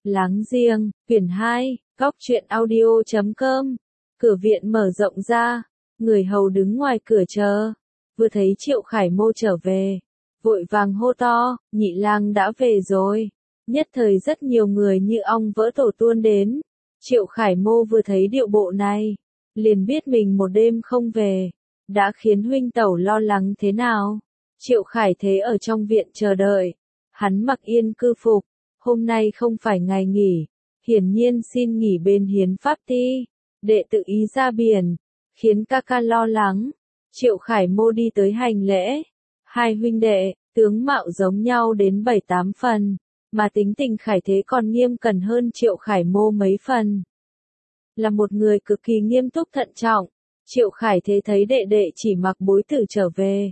Láng giềng, quyển 2, góc truyện audio.com. Cửa viện mở rộng ra, người hầu đứng ngoài cửa chờ, vừa thấy Triệu Khải Mô trở về, vội vàng hô to, nhị lang đã về rồi. Nhất thời rất nhiều người như ong vỡ tổ tuôn đến. Triệu Khải Mô vừa thấy điệu bộ này, liền biết mình một đêm không về, đã khiến huynh tẩu lo lắng thế nào. Triệu Khải Thế ở trong viện chờ đợi, hắn mặc yên cư phục, hôm nay không phải ngày nghỉ, hiển nhiên xin nghỉ bên Hiến Pháp Ti, đệ tự ý ra biển, khiến ca ca lo lắng. Triệu Khải Mô đi tới hành lễ, hai huynh đệ, tướng mạo giống nhau đến 7-8 phần, mà tính tình Khải Thế còn nghiêm cẩn hơn Triệu Khải Mô mấy phần. Là một người cực kỳ nghiêm túc thận trọng, Triệu Khải Thế thấy đệ đệ chỉ mặc bối tử trở về.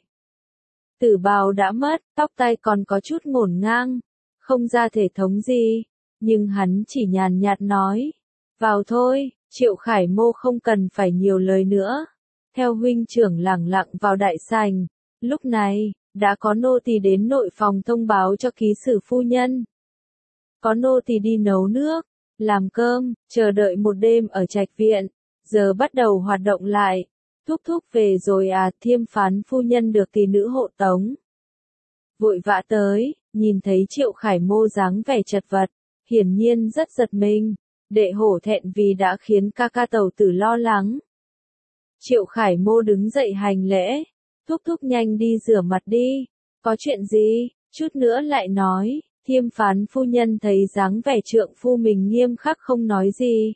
Tử bào đã mất, tóc tai còn có chút ngổn ngang, không ra thể thống gì, nhưng hắn chỉ nhàn nhạt nói, vào thôi. Triệu Khải Mô không cần phải nhiều lời nữa, theo huynh trưởng lẳng lặng vào đại sảnh. Lúc này, đã có nô tỳ đến nội phòng thông báo cho ký sử phu nhân. Có nô tỳ đi nấu nước, làm cơm, chờ đợi một đêm ở trạch viện, giờ bắt đầu hoạt động lại. Thúc thúc về rồi à? Thiêm phán phu nhân được tỷ nữ hộ tống vội vã tới, nhìn thấy Triệu Khải Mô dáng vẻ chật vật, hiển nhiên rất giật mình. Đệ hổ thẹn vì đã khiến ca ca tẩu tử lo lắng. Triệu Khải Mô đứng dậy hành lễ, thúc thúc nhanh đi rửa mặt đi. Có chuyện gì? Chút nữa lại nói. Thiêm phán phu nhân thấy dáng vẻ trượng phu mình nghiêm khắc không nói gì,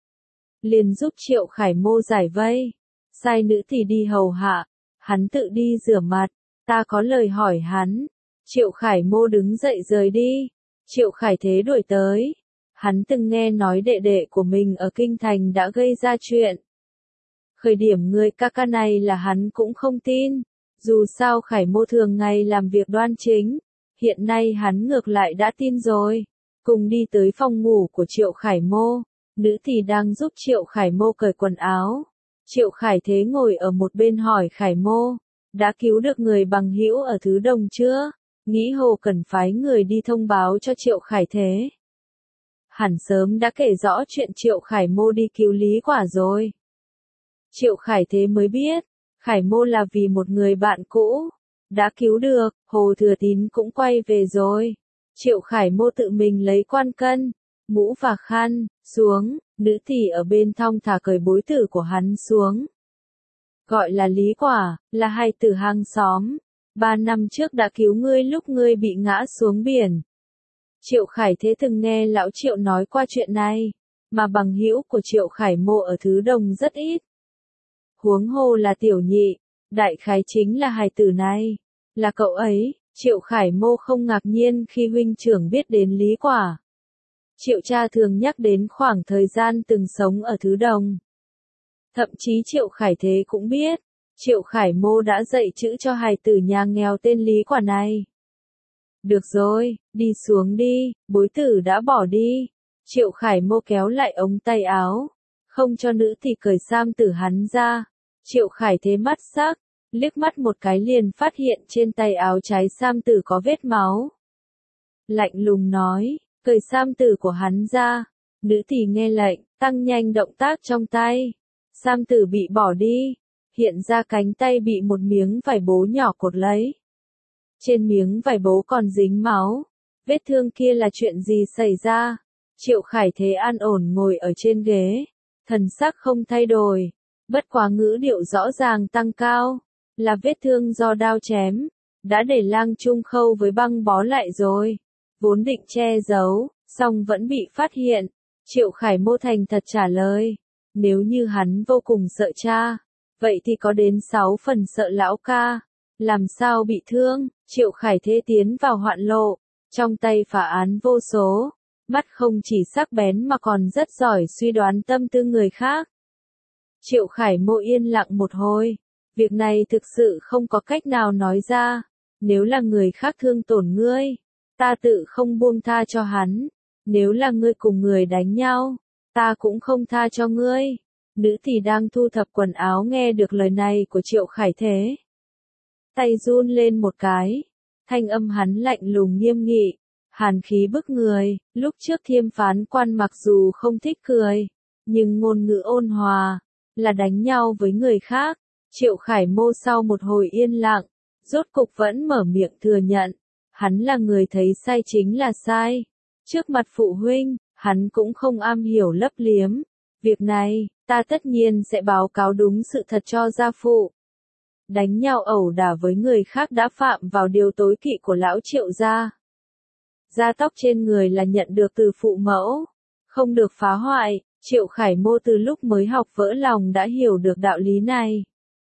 liền giúp Triệu Khải Mô giải vây, sai nữ thì đi hầu hạ, hắn tự đi rửa mặt, ta có lời hỏi hắn. Triệu Khải Mô đứng dậy rời đi, Triệu Khải Thế đuổi tới. Hắn từng nghe nói đệ đệ của mình ở Kinh Thành đã gây ra chuyện. Khởi điểm người ca ca này là hắn cũng không tin, dù sao Khải Mô thường ngày làm việc đoan chính, hiện nay hắn ngược lại đã tin rồi. Cùng đi tới phòng ngủ của Triệu Khải Mô, nữ thì đang giúp Triệu Khải Mô cởi quần áo. Triệu Khải Thế ngồi ở một bên hỏi Khải Mô, đã cứu được người bằng hữu ở Thứ Đồng chưa? Nghĩ hồ cần phái người đi thông báo cho Triệu Khải Thế. Hẳn sớm đã kể rõ chuyện Triệu Khải Mô đi cứu Lý Quả rồi. Triệu Khải Thế mới biết, Khải Mô là vì một người bạn cũ, đã cứu được. Hồ Thừa Tín cũng quay về rồi. Triệu Khải Mô tự mình lấy quan cân, mũ và khăn, xuống, nữ tỳ ở bên thong thả cởi bối tử của hắn xuống. Gọi là Lý Quả, là hai tử hàng xóm, 3 năm trước đã cứu ngươi lúc ngươi bị ngã xuống biển. Triệu Khải Thế từng nghe lão Triệu nói qua chuyện này, mà bằng hữu của Triệu Khải Mô ở Thứ Đồng rất ít. Huống hồ là tiểu nhị, đại khái chính là hài tử này, là cậu ấy. Triệu Khải Mô không ngạc nhiên khi huynh trưởng biết đến Lý Quả. Triệu cha thường nhắc đến khoảng thời gian từng sống ở Thứ Đồng. Thậm chí Triệu Khải Thế cũng biết, Triệu Khải Mô đã dạy chữ cho hài tử nhà nghèo tên Lý Quả này. Được rồi, đi xuống đi, bối tử đã bỏ đi. Triệu Khải Mô kéo lại ống tay áo, không cho nữ thì cởi sam tử hắn ra. Triệu Khải Thế mắt sắc, liếc mắt một cái liền phát hiện trên tay áo trái sam tử có vết máu. Lạnh lùng nói, cởi sam tử của hắn ra. Nữ thì nghe lệnh, tăng nhanh động tác trong tay. Sam tử bị bỏ đi, hiện ra cánh tay bị một miếng vải bố nhỏ cột lấy. Trên miếng vải bố còn dính máu. Vết thương kia là chuyện gì xảy ra? Triệu Khải Thế an ổn ngồi ở trên ghế, thần sắc không thay đổi, bất quá ngữ điệu rõ ràng tăng cao, là vết thương do đao chém, đã để Lang Trung Khâu với băng bó lại rồi. Vốn định che giấu, song vẫn bị phát hiện. Triệu Khải Mô thành thật trả lời, nếu như hắn vô cùng sợ cha, vậy thì có đến 6 phần sợ lão ca. Làm sao bị thương? Triệu Khải Thế tiến vào hoạn lộ, trong tay phá án vô số, mắt không chỉ sắc bén mà còn rất giỏi suy đoán tâm tư người khác. Triệu Khải Mô yên lặng một hồi, việc này thực sự không có cách nào nói ra, nếu là người khác thương tổn ngươi, ta tự không buông tha cho hắn, nếu là ngươi cùng người đánh nhau, ta cũng không tha cho ngươi. Nữ thì đang thu thập quần áo nghe được lời này của Triệu Khải Thế, tay run lên một cái, thanh âm hắn lạnh lùng nghiêm nghị, hàn khí bức người, lúc trước Thiêm phán quan mặc dù không thích cười, nhưng ngôn ngữ ôn hòa, là đánh nhau với người khác. Triệu Khải Mô sau một hồi yên lặng, rốt cục vẫn mở miệng thừa nhận, hắn là người thấy sai chính là sai. Trước mặt phụ huynh, hắn cũng không am hiểu lấp liếm. Việc này, ta tất nhiên sẽ báo cáo đúng sự thật cho gia phụ. Đánh nhau ẩu đả với người khác đã phạm vào điều tối kỵ của lão Triệu gia. Da tóc trên người là nhận được từ phụ mẫu, không được phá hoại. Triệu Khải Mô từ lúc mới học vỡ lòng đã hiểu được đạo lý này.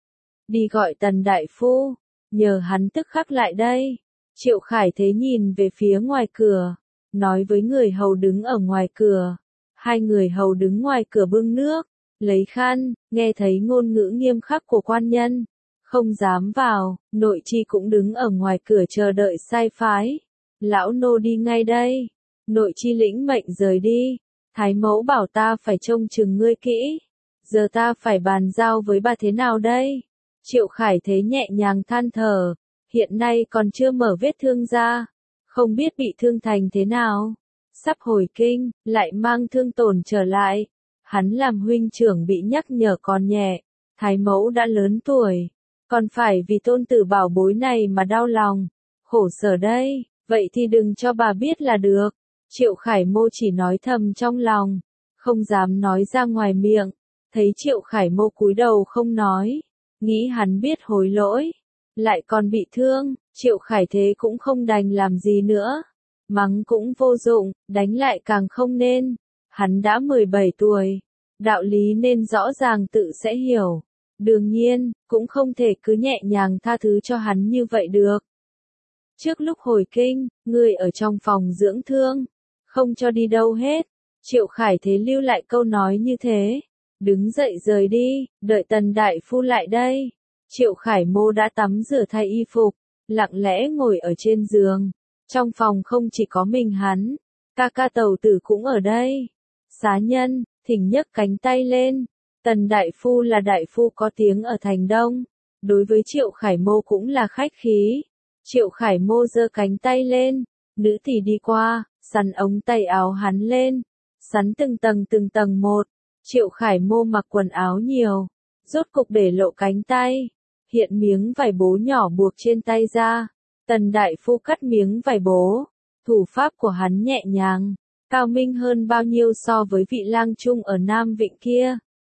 Đi gọi Tần đại phu, nhờ hắn tức khắc lại đây. Triệu Khải Thế nhìn về phía ngoài cửa, nói với người hầu đứng ở ngoài cửa. Hai người hầu đứng ngoài cửa bưng nước, lấy khăn, nghe thấy ngôn ngữ nghiêm khắc của quan nhân, không dám vào. Nội chi cũng đứng ở ngoài cửa chờ đợi sai phái. Lão nô đi ngay đây. Nội chi lĩnh mệnh rời đi. Thái mẫu bảo ta phải trông chừng ngươi kỹ. Giờ ta phải bàn giao với bà thế nào đây? Triệu Khải Thế nhẹ nhàng than thở. Hiện nay còn chưa mở vết thương ra. Không biết bị thương thành thế nào. Sắp hồi kinh, lại mang thương tổn trở lại. Hắn làm huynh trưởng bị nhắc nhở còn nhẹ. Thái mẫu đã lớn tuổi. Còn phải vì tôn tử bảo bối này mà đau lòng. Khổ sở đây, vậy thì đừng cho bà biết là được. Triệu Khải Mô chỉ nói thầm trong lòng, không dám nói ra ngoài miệng. Thấy Triệu Khải Mô cúi đầu không nói, nghĩ hắn biết hối lỗi, lại còn bị thương, Triệu Khải Thế cũng không đành làm gì nữa. Mắng cũng vô dụng, đánh lại càng không nên. Hắn đã 17 tuổi, đạo lý nên rõ ràng tự sẽ hiểu. Đương nhiên, cũng không thể cứ nhẹ nhàng tha thứ cho hắn như vậy được. Trước lúc hồi kinh, người ở trong phòng dưỡng thương, không cho đi đâu hết. Triệu Khải Thế lưu lại câu nói như thế, đứng dậy rời đi, đợi Tần đại phu lại đây. Triệu Khải Mô đã tắm rửa thay y phục, lặng lẽ ngồi ở trên giường. Trong phòng không chỉ có mình hắn, ca ca Tầu Tử cũng ở đây. Xá nhân, thỉnh nhấc cánh tay lên. Tần đại phu là đại phu có tiếng ở thành Đông, đối với Triệu Khải Mô cũng là khách khí. Triệu Khải Mô giơ cánh tay lên, nữ tỳ đi qua, sắn ống tay áo hắn lên, sắn từng tầng một. Triệu Khải Mô mặc quần áo nhiều, rốt cục để lộ cánh tay, hiện miếng vải bố nhỏ buộc trên tay ra. Tần đại phu cắt miếng vải bố, thủ pháp của hắn nhẹ nhàng, cao minh hơn bao nhiêu so với vị lang trung ở Nam Vịnh kia.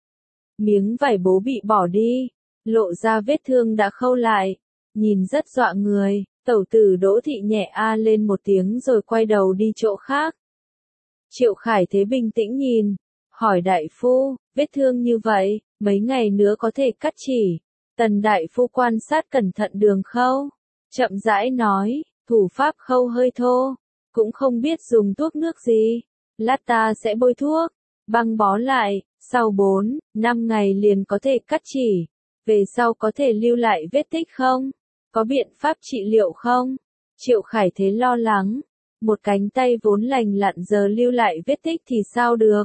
Miếng vải bố bị bỏ đi, lộ ra vết thương đã khâu lại, nhìn rất dọa người. Tẩu tử Đỗ Thị nhẹ a lên một tiếng rồi quay đầu đi chỗ khác. Triệu Khải Thế bình tĩnh nhìn, hỏi đại phu, vết thương như vậy, mấy ngày nữa có thể cắt chỉ. Tần đại phu quan sát cẩn thận đường khâu, chậm rãi nói, thủ pháp khâu hơi thô, cũng không biết dùng thuốc nước gì. Lát ta sẽ bôi thuốc, băng bó lại, sau 4-5 ngày liền có thể cắt chỉ. Về sau có thể lưu lại vết tích không? Có biện pháp trị liệu không? Triệu Khải Thế lo lắng, một cánh tay vốn lành lặn giờ lưu lại vết tích thì sao được?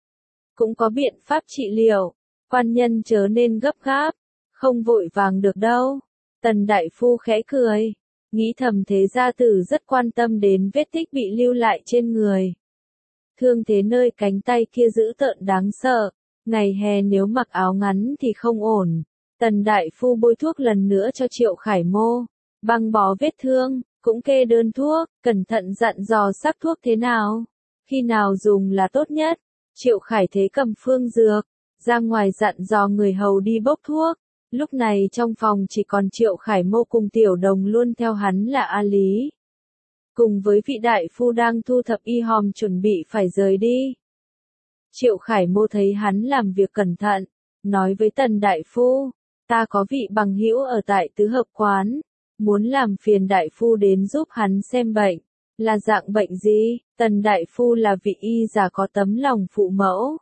Cũng có biện pháp trị liệu, quan nhân chớ nên gấp gáp, không vội vàng được đâu. Tần đại phu khẽ cười, nghĩ thầm thế gia tử rất quan tâm đến vết tích bị lưu lại trên người. Thương thế nơi cánh tay kia dữ tợn đáng sợ, ngày hè nếu mặc áo ngắn thì không ổn. Tần đại phu bôi thuốc lần nữa cho Triệu Khải Mô, băng bó vết thương, cũng kê đơn thuốc, cẩn thận dặn dò sắc thuốc thế nào, khi nào dùng là tốt nhất. Triệu Khải Thế cầm phương dược, ra ngoài dặn dò người hầu đi bốc thuốc. Lúc này trong phòng chỉ còn Triệu Khải Mô cùng Tiểu Đồng luôn theo hắn là A Lý. Cùng với vị đại phu đang thu thập y hòm chuẩn bị phải rời đi. Triệu Khải Mô thấy hắn làm việc cẩn thận, nói với Tần đại phu, ta có vị bằng hữu ở tại Tứ Hợp Quán, muốn làm phiền đại phu đến giúp hắn xem bệnh. Là dạng bệnh gì? Tần đại phu là vị y già có tấm lòng phụ mẫu.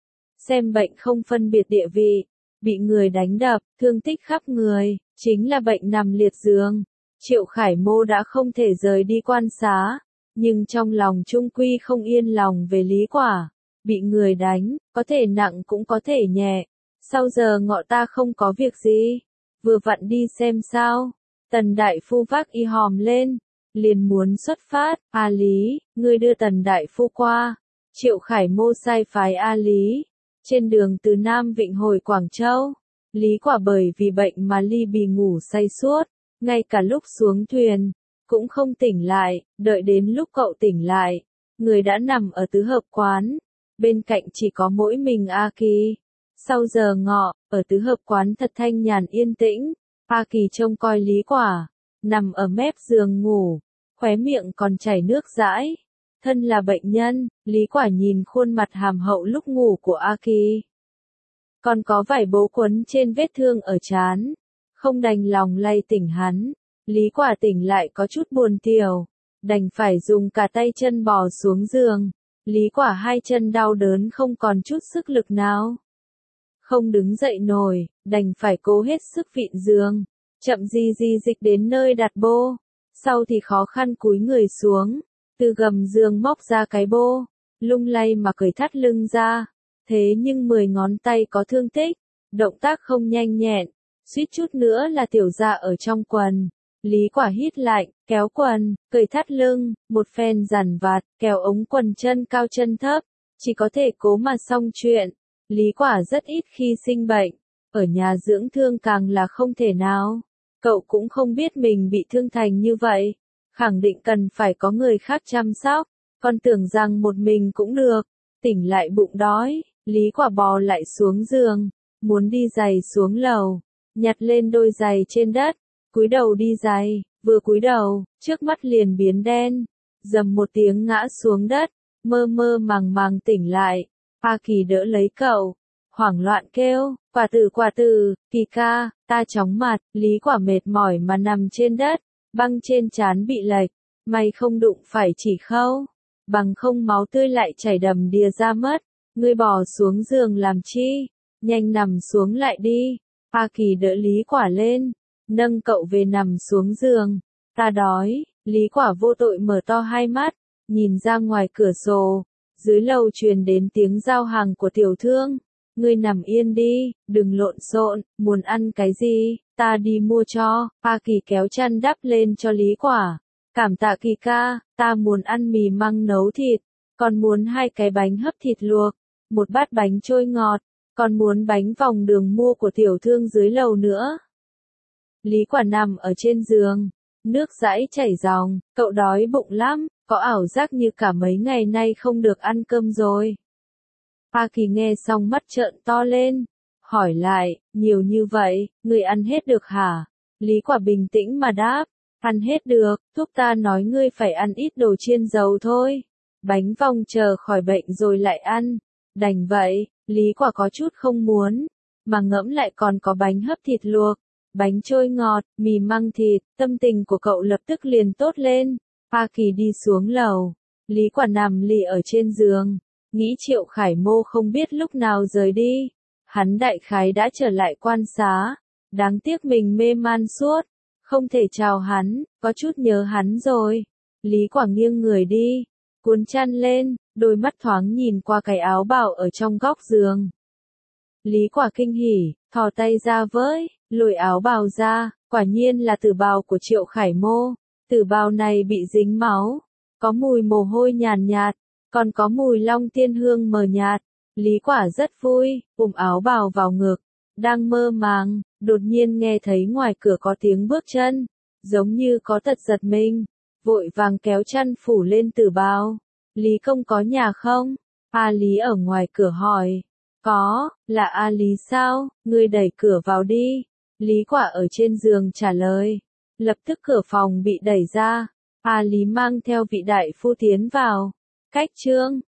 Xem bệnh không phân biệt địa vị, bị người đánh đập, thương tích khắp người, chính là bệnh nằm liệt giường. Triệu Khải Mô đã không thể rời đi quan xá, nhưng trong lòng trung quy không yên lòng về lý quả. Bị người đánh, có thể nặng cũng có thể nhẹ. Sau giờ ngọ ta không có việc gì, vừa vặn đi xem sao. Tần đại phu vác y hòm lên, liền muốn xuất phát. A Lý, ngươi đưa Tần đại phu qua. Triệu Khải Mô sai phái A Lý. Trên đường từ Nam Vịnh hồi Quảng Châu, Lý Quả bởi vì bệnh mà ly bì ngủ say suốt, ngay cả lúc xuống thuyền, cũng không tỉnh lại, đợi đến lúc cậu tỉnh lại, người đã nằm ở tứ hợp quán, bên cạnh chỉ có mỗi mình A Kỳ. Sau giờ ngọ, ở tứ hợp quán thật thanh nhàn yên tĩnh, A Kỳ trông coi Lý Quả, nằm ở mép giường ngủ, khóe miệng còn chảy nước dãi. Thân là bệnh nhân, Lý Quả nhìn khuôn mặt hàm hậu lúc ngủ của A Kỳ. Còn có vải bố quấn trên vết thương ở trán, không đành lòng lay tỉnh hắn. Lý Quả tỉnh lại có chút buồn tiểu, đành phải dùng cả tay chân bò xuống giường. Lý Quả hai chân đau đớn không còn chút sức lực nào. Không đứng dậy nổi, đành phải cố hết sức vịn giường, chậm gì gì dịch đến nơi đặt bô. Sau thì khó khăn cúi người xuống, từ gầm giường móc ra cái bô, lung lay mà cởi thắt lưng ra. Thế nhưng 10 ngón tay có thương tích, động tác không nhanh nhẹn, suýt chút nữa là tiểu ra ở trong quần. Lý Quả hít lạnh, kéo quần, cởi thắt lưng, một phen giản vặt, kéo ống quần chân cao chân thấp, chỉ có thể cố mà xong chuyện. Lý Quả rất ít khi sinh bệnh, ở nhà dưỡng thương càng là không thể nào. Cậu cũng không biết mình bị thương thành như vậy, khẳng định cần phải có người khác chăm sóc, còn tưởng rằng một mình cũng được. Tỉnh lại bụng đói, Lý Quả bò lại xuống giường, muốn đi giày xuống lầu, nhặt lên đôi giày trên đất, cúi đầu đi giày, vừa cúi đầu, trước mắt liền biến đen, dầm một tiếng ngã xuống đất, mơ mơ màng màng tỉnh lại. A Kỳ đỡ lấy cậu, hoảng loạn kêu, quả tử, Kỳ ca, ta chóng mặt. Lý Quả mệt mỏi mà nằm trên đất, băng trên trán bị lệch, may không đụng phải chỉ khâu, bằng không máu tươi lại chảy đầm đìa ra mất. Ngươi bò xuống giường làm chi, nhanh nằm xuống lại đi. A Kỳ đỡ Lý Quả lên, nâng cậu về nằm xuống giường. Ta đói. Lý Quả vô tội mở to hai mắt, nhìn ra ngoài cửa sổ, dưới lầu truyền đến tiếng giao hàng của tiểu thương. Ngươi nằm yên đi, đừng lộn xộn, muốn ăn cái gì, ta đi mua cho. A Kỳ kéo chăn đắp lên cho Lý Quả. Cảm tạ Kỳ ca, ta muốn ăn mì măng nấu thịt, còn muốn 2 cái bánh hấp thịt luộc, 1 bát bánh trôi ngọt, còn muốn bánh vòng đường mua của tiểu thương dưới lầu nữa. Lý Quả nằm ở trên giường, nước dãi chảy ròng, cậu đói bụng lắm, có ảo giác như cả mấy ngày nay không được ăn cơm rồi. A Kỳ nghe xong mắt trợn to lên, hỏi lại, nhiều như vậy, ngươi ăn hết được hả? Lý Quả bình tĩnh mà đáp, ăn hết được, thuốc ta nói ngươi phải ăn ít đồ chiên dầu thôi. Bánh vòng chờ khỏi bệnh rồi lại ăn. Đành vậy, Lý Quả có chút không muốn, mà ngẫm lại còn có bánh hấp thịt luộc, bánh trôi ngọt, mì măng thịt, tâm tình của cậu lập tức liền tốt lên. A Kỳ đi xuống lầu, Lý Quả nằm lì ở trên giường, nghĩ Triệu Khải Mô không biết lúc nào rời đi. Hắn đại khái đã trở lại quan xá, đáng tiếc mình mê man suốt, không thể chào hắn, có chút nhớ hắn rồi. Lý Quả nghiêng người đi, cuốn chăn lên, đôi mắt thoáng nhìn qua cái áo bào ở trong góc giường. Lý Quả kinh hỉ, thò tay ra với, lôi áo bào ra, quả nhiên là tử bào của Triệu Khải Mô. Tử bào này bị dính máu, có mùi mồ hôi nhàn nhạt, còn có mùi long tiên hương mờ nhạt. Lý Quả rất vui, áo bào vào ngực, đang mơ màng, đột nhiên nghe thấy ngoài cửa có tiếng bước chân, giống như có tật giật mình, vội vàng kéo chăn phủ lên tử bào. Lý công có nhà không? A Lý ở ngoài cửa hỏi. Có, là A Lý sao? Ngươi đẩy cửa vào đi. Lý Quả ở trên giường trả lời. Lập tức cửa phòng bị đẩy ra. A Lý mang theo vị đại phu tiến vào. Cách chương